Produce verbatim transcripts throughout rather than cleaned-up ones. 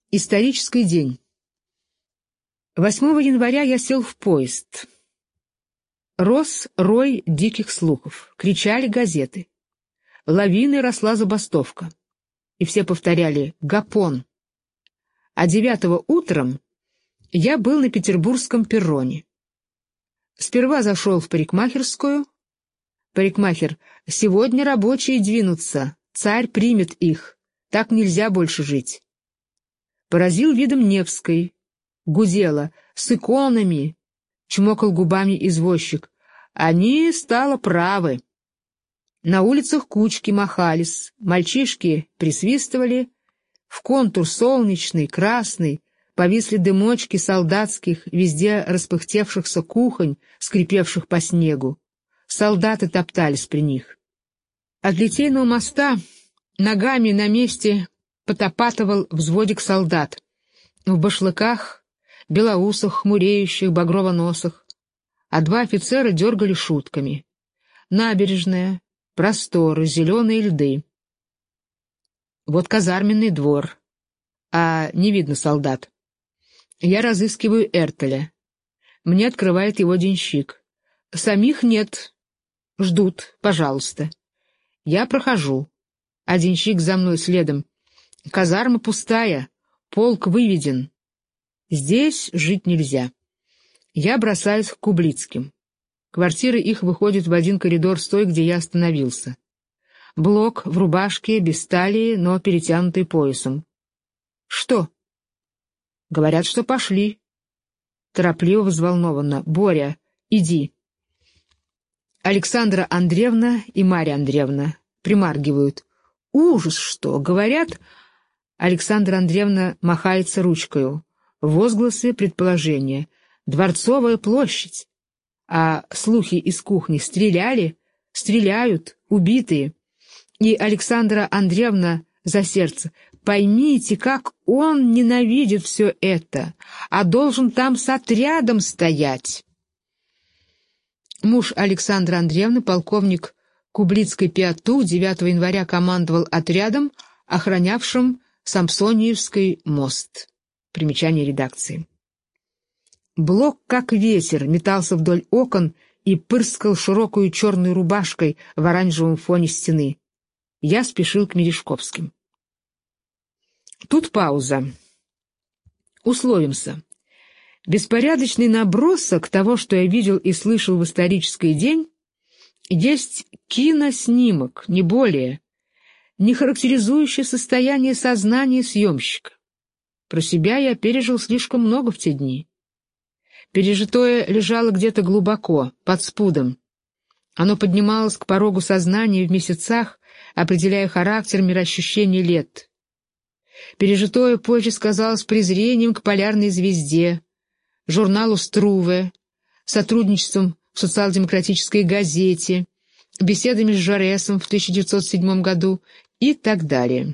Исторический день. восьмого января я сел в поезд. Рос рой диких слухов, кричали газеты. Лавиной росла забастовка. И все повторяли «Гапон». А девятого утром я был на петербургском перроне. Сперва зашел в парикмахерскую. Парикмахер: «Сегодня рабочие двинутся, царь примет их, так нельзя больше жить». Поразил видом Невской. Гудела: «С иконами!» Чмокал губами извозчик. «Они, стало, правы». На улицах кучки махались, мальчишки присвистывали. В контур солнечный, красный повисли дымочки солдатских, везде распыхтевшихся кухонь, скрипевших по снегу. Солдаты топтались при них. От Литейного моста ногами на месте потопатывал взводик солдат. В башлыках, белоусах, хмуреющих, багрово-носах. А два офицера дергали шутками. Набережная, просторы, зеленые льды. Вот казарменный двор, а не видно солдат. Я разыскиваю Эртеля. Мне открывает его денщик. Самих нет. Ждут, пожалуйста. Я прохожу, а денщик за мной следом. Казарма пустая, полк выведен. Здесь жить нельзя. Я бросаюсь к Кублицким. Квартира их выходит в один коридор с той, где я остановился. Блок в рубашке, без талии, но перетянутый поясом. Что? Говорят, что пошли. Торопливо, взволнованно. Боря, иди. Александра Андреевна и Марья Андреевна примаргивают. Ужас, что, говорят... Александра Андреевна махается ручкою. Возгласы, предположения. Дворцовая площадь. А слухи из кухни: стреляли, стреляют, убитые. И Александра Андреевна за сердце: поймите, как он ненавидит все это, а должен там с отрядом стоять. Муж Александры Андреевны, полковник Кублицкой Пиату, девятого января командовал отрядом, охранявшим Самсониевский мост. Примечание редакции. Блок, как ветер, метался вдоль окон и пырскал широкую черной рубашкой в оранжевом фоне стены. Я спешил к Мережковским. Тут пауза. Условимся. Беспорядочный набросок того, что я видел и слышал в исторический день, есть киноснимок, не более, не характеризующий состояние сознания съемщика. Про себя я пережил слишком много в те дни. Пережитое лежало где-то глубоко, под спудом. Оно поднималось к порогу сознания в месяцах, определяя характер мироощущения лет. Пережитое позже сказалось презрением к полярной звезде, журналу «Струве», сотрудничеством в социал-демократической газете, беседами с Жаресом в тысяча девятьсот седьмом году и так далее.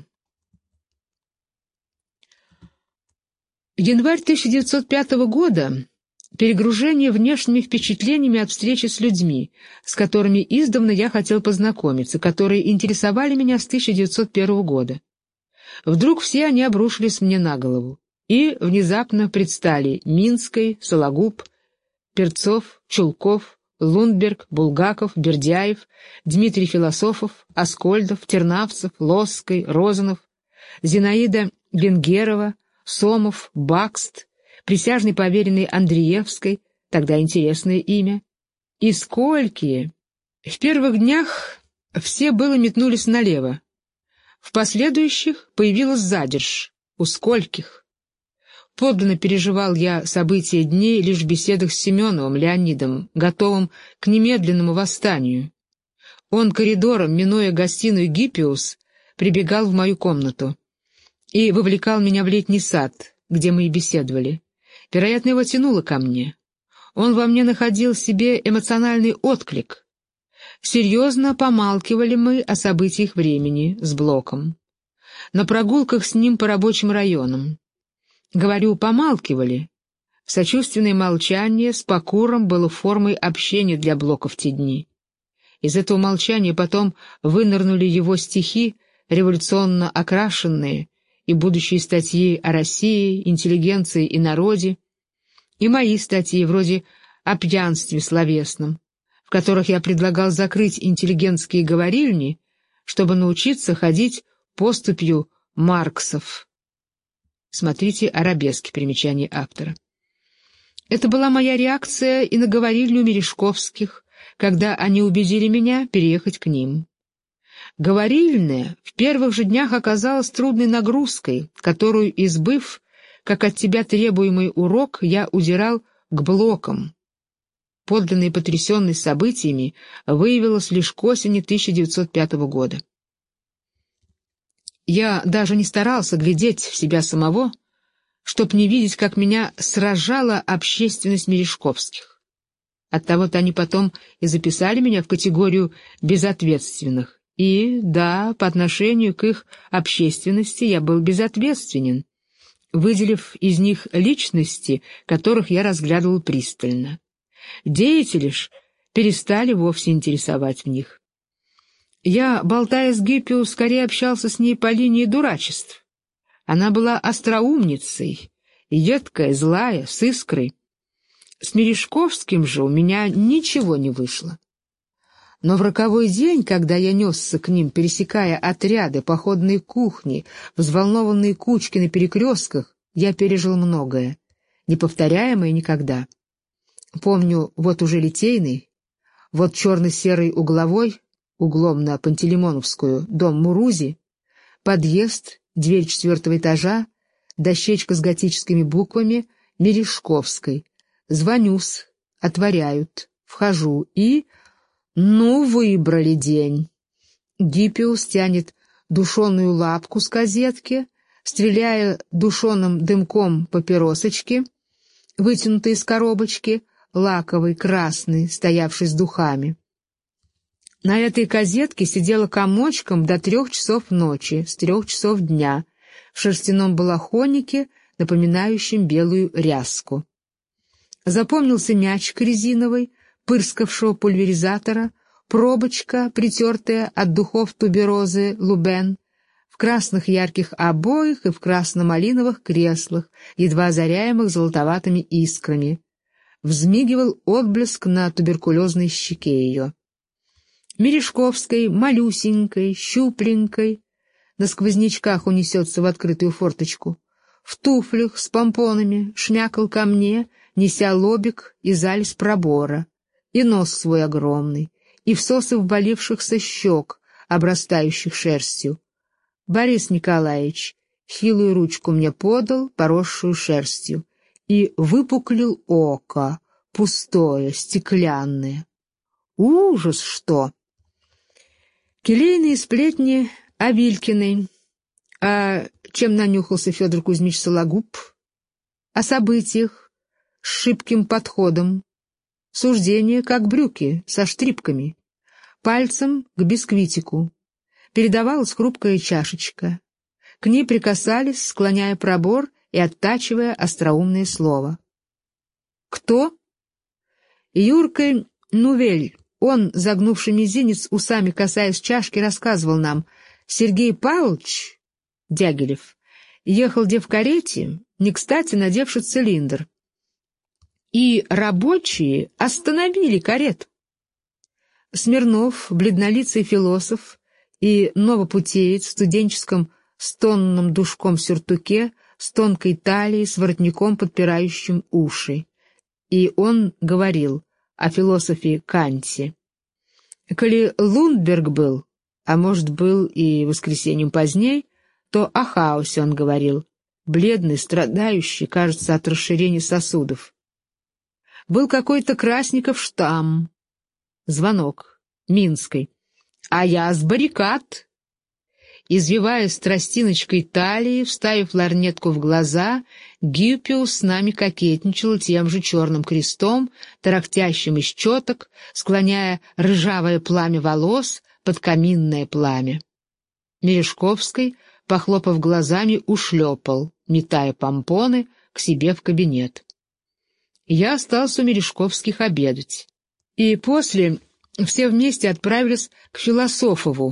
Январь тысяча девятьсот пятого года — перегружение внешними впечатлениями от встречи с людьми, с которыми издавна я хотел познакомиться, которые интересовали меня с тысяча девятьсот первого года. Вдруг все они обрушились мне на голову, и внезапно предстали Минской, Сологуб, Перцов, Чулков, Лундберг, Булгаков, Бердяев, Дмитрий Философов, Аскольдов, Тернавцев, Лосской, Розанов, Зинаида Венгерова, Сомов, Бакст, присяжный поверенный Андреевской, тогда интересное имя. И сколькие! В первых днях все было метнулись налево. В последующих появилась задержь. У скольких! Подлинно переживал я события дней лишь в беседах с Семеновым Леонидом, готовым к немедленному восстанию. Он коридором, минуя гостиную Гиппиус, прибегал в мою комнату и вовлекал меня в летний сад, где мы и беседовали. Вероятно, его тянуло ко мне. Он во мне находил в себе эмоциональный отклик. Серьезно помалкивали мы о событиях времени с Блоком. На прогулках с ним по рабочим районам. Говорю, помалкивали. Сочувственное молчание с Покуром было формой общения для Блока в те дни. Из этого молчания потом вынырнули его стихи, революционно окрашенные, и будущие статьи о России, интеллигенции и народе, и мои статьи вроде о пьянстве словесном, в которых я предлагал закрыть интеллигентские говорильни, чтобы научиться ходить поступью Марксов. Смотрите «Арабески», примечание автора. Это была моя реакция и на говорильню Мережковских, когда они убедили меня переехать к ним. Говорильная в первых же днях оказалась трудной нагрузкой, которую, избыв, как от тебя требуемый урок, я удирал к блокам. Подлинно потрясенный событиями, выявилось лишь к осени тысяча девятьсот пятого года. Я даже не старался глядеть в себя самого, чтоб не видеть, как меня сражала общественность Мережковских. Оттого-то они потом и записали меня в категорию безответственных. И, да, по отношению к их общественности я был безответственен, выделив из них личности, которых я разглядывал пристально. Деятели ж перестали вовсе интересовать в них. Я, болтая с Гиппиус, скорее общался с ней по линии дурачеств. Она была остроумницей, едкая, злая, с искрой. С Мережковским же у меня ничего не вышло. Но в роковой день, когда я несся к ним, пересекая отряды, походные кухни, взволнованные кучки на перекрестках, я пережил многое, неповторяемое никогда. Помню, вот уже Литейный, вот черно-серый угловой, углом на Пантелеймоновскую, дом Мурузи, подъезд, дверь четвертого этажа, дощечка с готическими буквами Мережковской. Звонюсь, отворяют, вхожу и... Ну, выбрали день. Гиппиус тянет душеную лапку с козетки, стреляя душеным дымком папиросочки, вытянутой из коробочки, лаковый, красный, стоявший с духами. На этой козетке сидела комочком до трех часов ночи, с трех часов дня, в шерстяном балахонике, напоминающем белую ряску. Запомнился мячик резиновый, пырскавшего пульверизатора, пробочка, притертая от духов туберозы Лубен, в красных ярких обоях и в красно-малиновых креслах, едва озаряемых золотоватыми искрами. Взмигивал отблеск на туберкулезной щеке ее. Мережковской, малюсенькой, щупленькой, на сквознячках унесется в открытую форточку, в туфлях с помпонами шмякал ко мне, неся лобик и залез пробора, и нос свой огромный, и всосы ввалившихся щек, обрастающих шерстью. Борис Николаевич хилую ручку мне подал, поросшую шерстью, и выпуклил око, пустое, стеклянное. Ужас что! Келейные сплетни о Вилькиной, а чем нанюхался Федор Кузьмич Сологуб, о событиях с шибким подходом, суждение как брюки со штрипками, пальцем к бисквитику, передавалась хрупкая чашечка, к ней прикасались, склоняя пробор и оттачивая остроумное слово. Кто? Юрка Нувель. Он, загнувший мизинец, усами касаясь чашки, рассказывал нам: Сергей Павлович Дягилев ехал где в карете, не кстати надевший цилиндр, и рабочие остановили карету. Смирнов, бледнолицый философ и новопутеец в студенческом стонном душком сюртуке с тонкой талией, с воротником, подпирающим уши. И он говорил о философе Канте. Коли Лундберг был, а может был и воскресеньем поздней, то о хаосе он говорил, бледный, страдающий, кажется, от расширения сосудов. Был какой-то Красников штамм. Звонок. Минской. А я с баррикад. Извиваясь тростиночкой талии, вставив ларнетку в глаза, Гиппиус с нами кокетничал тем же черным крестом, тарахтящим из четок, склоняя рыжавое пламя волос под каминное пламя. Мережковской, похлопав глазами, ушлепал, метая помпоны, к себе в кабинет. Я остался у Мережковских обедать. И после все вместе отправились к Философову,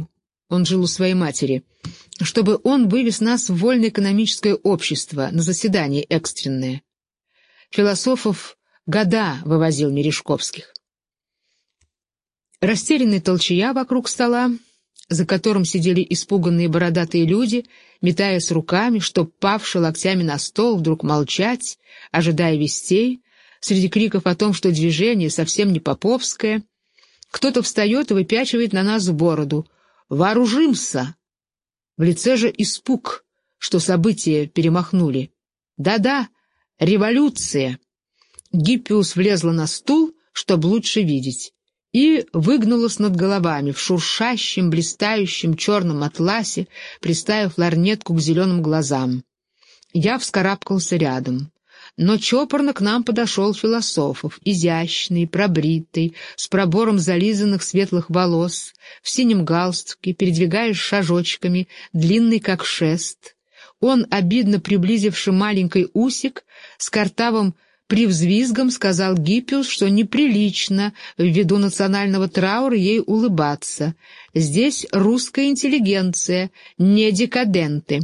он жил у своей матери, чтобы он вывез нас в вольное экономическое общество на заседание экстренное. Философов года вывозил Мережковских. Растерянная толчая вокруг стола, за которым сидели испуганные бородатые люди, метаясь руками, чтоб, павши локтями на стол, вдруг молчать, ожидая вестей, среди криков о том, что движение совсем не поповское. Кто-то встает и выпячивает на нас бороду. «Вооружимся!» В лице же испуг, что события перемахнули. «Да-да, революция!» Гиппиус влезла на стул, чтобы лучше видеть, и выгнулась над головами в шуршащем, блистающем черном атласе, приставив ларнетку к зеленым глазам. Я вскарабкался рядом. Но чопорно к нам подошел Философов, изящный, пробритый, с пробором зализанных светлых волос, в синем галстуке, передвигаясь шажочками, длинный как шест. Он, обидно приблизивший маленький усик, с картавым привзвизгом сказал Гиппиус, что неприлично ввиду национального траура ей улыбаться. Здесь русская интеллигенция, не декаденты.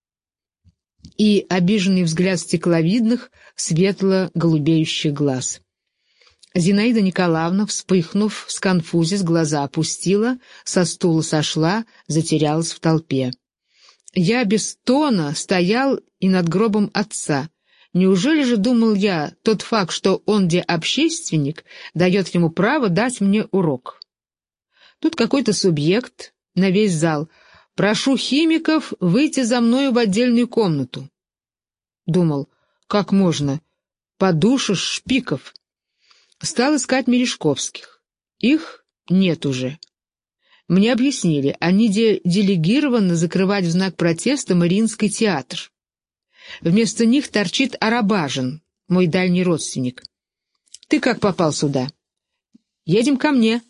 И обиженный взгляд стекловидных, светло-голубеющих глаз. Зинаида Николаевна, вспыхнув, сконфузясь, глаза опустила, со стула сошла, затерялась в толпе. Я без тона стоял и над гробом отца. Неужели же, думал я, тот факт, что он где общественник, дает ему право дать мне урок? Тут какой-то субъект на весь зал: «Прошу химиков выйти за мною в отдельную комнату». Думал, как можно? Подушишь шпиков. Стал искать Мережковских. Их нет уже. Мне объяснили, они де делегированы закрывать в знак протеста Мариинский театр. Вместо них торчит Арабажин, мой дальний родственник. «Ты как попал сюда?» «Едем ко мне».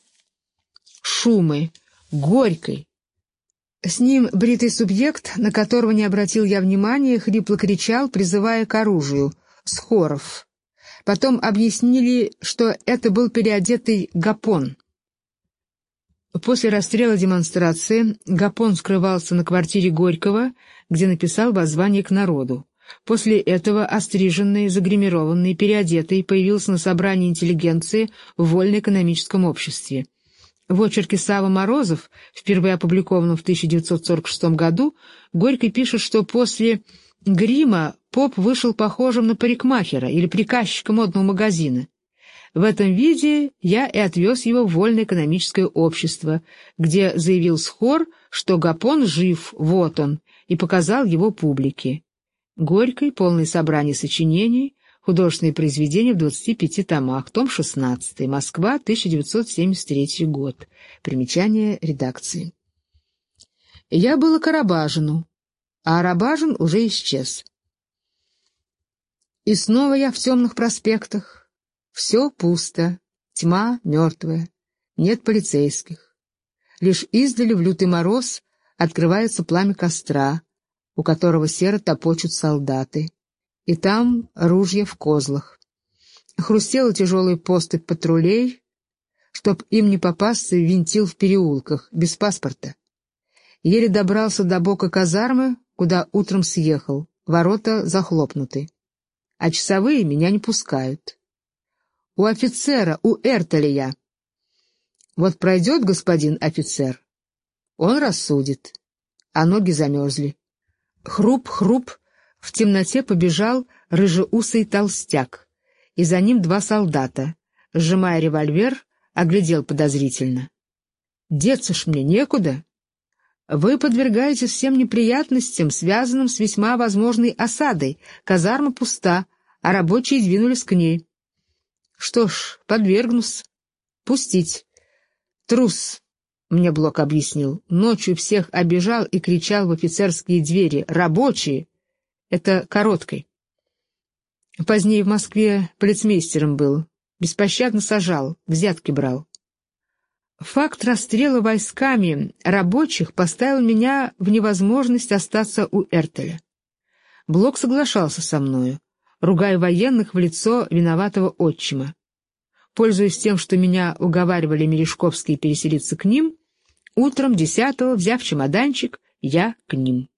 Шумы, Горький. С ним бритый субъект, на которого не обратил я внимания, хрипло кричал, призывая к оружию. Схоров. Потом объяснили, что это был переодетый Гапон. После расстрела демонстрации Гапон скрывался на квартире Горького, где написал воззвание к народу. После этого остриженный, загримированный, переодетый появился на собрании интеллигенции в вольно-экономическом обществе. В очерке Савва Морозов, впервые опубликованном в тысяча девятьсот сорок шестом году, Горький пишет, что после грима поп вышел похожим на парикмахера или приказчика модного магазина. В этом виде я и отвез его в вольно-экономическое общество, где заявил Схор, что Гапон жив, вот он, и показал его публике. Горький, полное собрание сочинений, художественные произведения в двадцати пяти томах, том шестнадцатый, Москва, тысяча девятьсот семьдесят третий год. Примечание редакции. Я был к Арабажину, а Арабажин уже исчез. И снова я в темных проспектах. Все пусто, тьма мертвая, нет полицейских. Лишь издали в лютый мороз открывается пламя костра, у которого серо топочут солдаты. И там ружья в козлах. Хрустела тяжелая поступь патрулей, чтоб им не попасться, винтил в переулках, без паспорта. Еле добрался до бока казармы, куда утром съехал, ворота захлопнуты. А часовые меня не пускают. У офицера, у Эртеля я. Вот пройдет господин офицер, он рассудит, а ноги замерзли. Хруп-хруп, в темноте побежал рыжеусый толстяк, и за ним два солдата, сжимая револьвер, оглядел подозрительно. «Деться ж мне некуда. Вы подвергаетесь всем неприятностям, связанным с весьма возможной осадой. Казарма пуста, а рабочие двинулись к ней». «Что ж, подвергнусь. Пустить. Трус», — мне Блок объяснил. «Ночью всех обижал и кричал в офицерские двери: «Рабочие!» Это короткой. Позднее в Москве полицмейстером был. Беспощадно сажал, взятки брал. Факт расстрела войсками рабочих поставил меня в невозможность остаться у Эртеля. Блок соглашался со мною, ругая военных в лицо виноватого отчима. Пользуясь тем, что меня уговаривали Мережковские переселиться к ним, Утром десятого, взяв чемоданчик, я к ним.